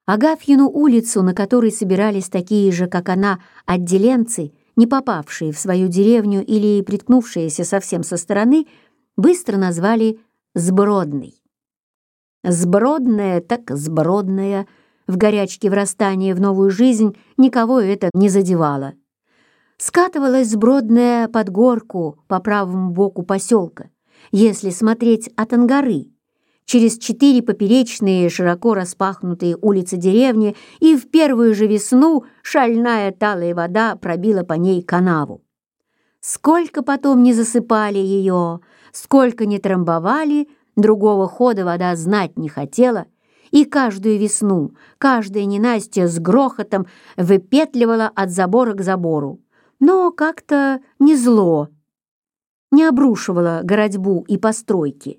Агафьину улицу, на которой собирались такие же, как она, отделенцы, не попавшие в свою деревню или приткнувшиеся совсем со стороны, быстро назвали Сбродной. Сбродная так сбродная, в горячке врастания в новую жизнь никого это не задевало. Скатывалась Сбродная под горку по правому боку поселка, если смотреть от Ангары, через 4 поперечные широко распахнутые улицы деревни, и в первую же весну шальная талая вода пробила по ней канаву. Сколько потом не засыпали ее, сколько не трамбовали, другого хода вода знать не хотела, и каждую весну, каждая ненастье с грохотом выпетливала от забора к забору, но как-то не зло, не обрушивала городьбу и постройки.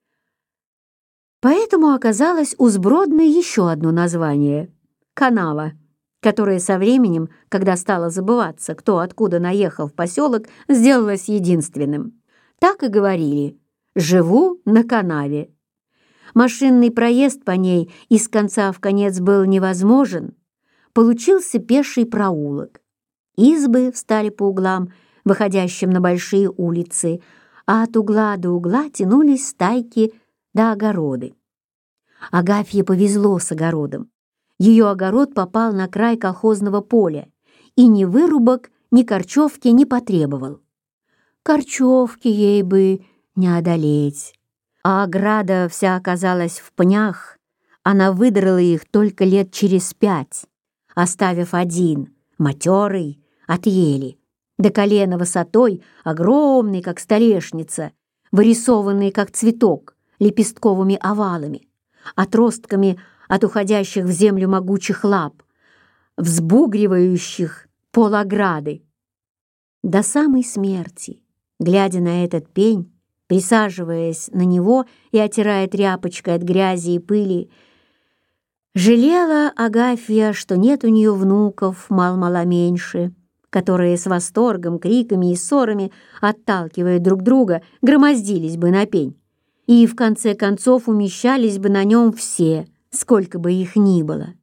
Поэтому оказалось у Сбродной еще одно название — канава, которое со временем, когда стало забываться, кто откуда наехал в поселок, сделалось единственным. Так и говорили: «Живу на канаве». Машинный проезд по ней из конца в конец был невозможен. Получился пеший проулок. Избы встали по углам, выходящим на большие улицы, а от угла до угла тянулись стайки да огороды. Агафье повезло с огородом. Ее огород попал на край колхозного поля и ни вырубок, ни корчевки не потребовал. Корчевки ей бы не одолеть. А ограда вся оказалась в пнях, она выдрала их только лет через 5, оставив один, матерый, от ели, до колена высотой, огромный, как столешница, вырисованный, как цветок, лепестковыми овалами, отростками от уходящих в землю могучих лап, взбугривающих пол ограды. До самой смерти, глядя на этот пень, присаживаясь на него и отирая тряпочкой от грязи и пыли, жалела Агафья, что нет у нее внуков мал-мало меньше, которые с восторгом, криками и ссорами, отталкивая друг друга, громоздились бы на пень и в конце концов умещались бы на нем все, сколько бы их ни было.